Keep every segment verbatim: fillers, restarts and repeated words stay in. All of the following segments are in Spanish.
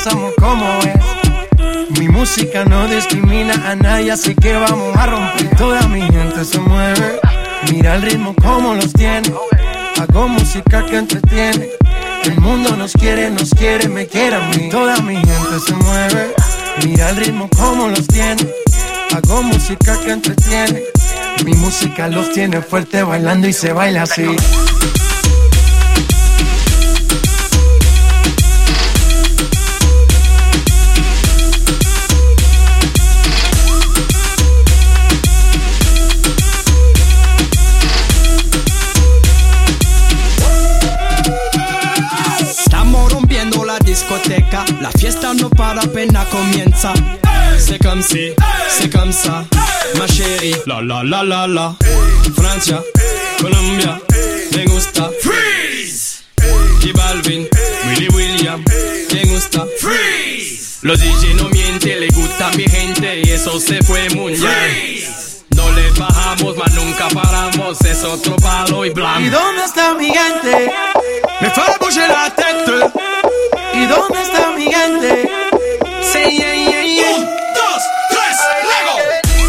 somos como es. Mi música no discrimina a nadie, así que vamos a romper. Toda mi gente se mueve, mira el ritmo como los tiene. Hago música que entretiene. El mundo nos quiere, nos quiere, me quiere a mí. Toda mi gente se mueve, mira el ritmo como los tiene. Hago música que entretiene. Mi música los tiene fuerte bailando y se baila así. Discoteca, la fiesta no para, apenas comienza. C'est comme si, c'est comme ça, ma chérie. La la la la la. Francia, Colombia, me gusta. Freeze. J Balvin, Willy William, me gusta. Freeze. Los D J no mienten, le gusta a mi gente y eso se fue muy bien. No le bajamos, mas nunca paramos, es otro palo y blanco. ¿Y dónde está mi gente? Me fait bouger la tête. ¿Y dónde está mi gente? Say yeah, yeah, yeah. Un, dos, tres, luego.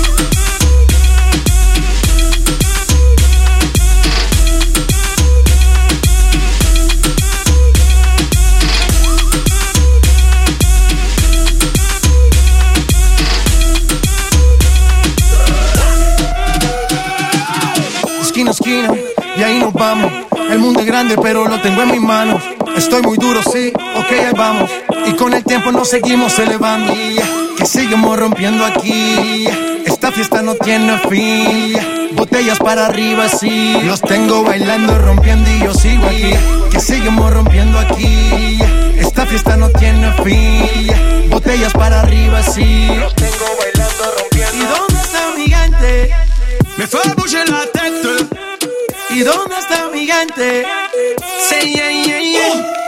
Esquina a esquina, y ahí nos vamos. El mundo es grande, pero lo tengo en mis manos. Estoy muy duro, sí, ok, ahí vamos. Y con el tiempo nos seguimos elevando. Que seguimos rompiendo aquí. Esta fiesta no tiene fin. Botellas para arriba, sí. Los tengo bailando, rompiendo y yo sigo aquí. Que seguimos rompiendo aquí. Esta fiesta no tiene fin. Botellas para arriba, sí. Los tengo bailando, rompiendo. ¿Y dónde está mi gente? Me fait bouger la tête. ¿Y dónde está mi gente? Say yeah, yeah, yeah.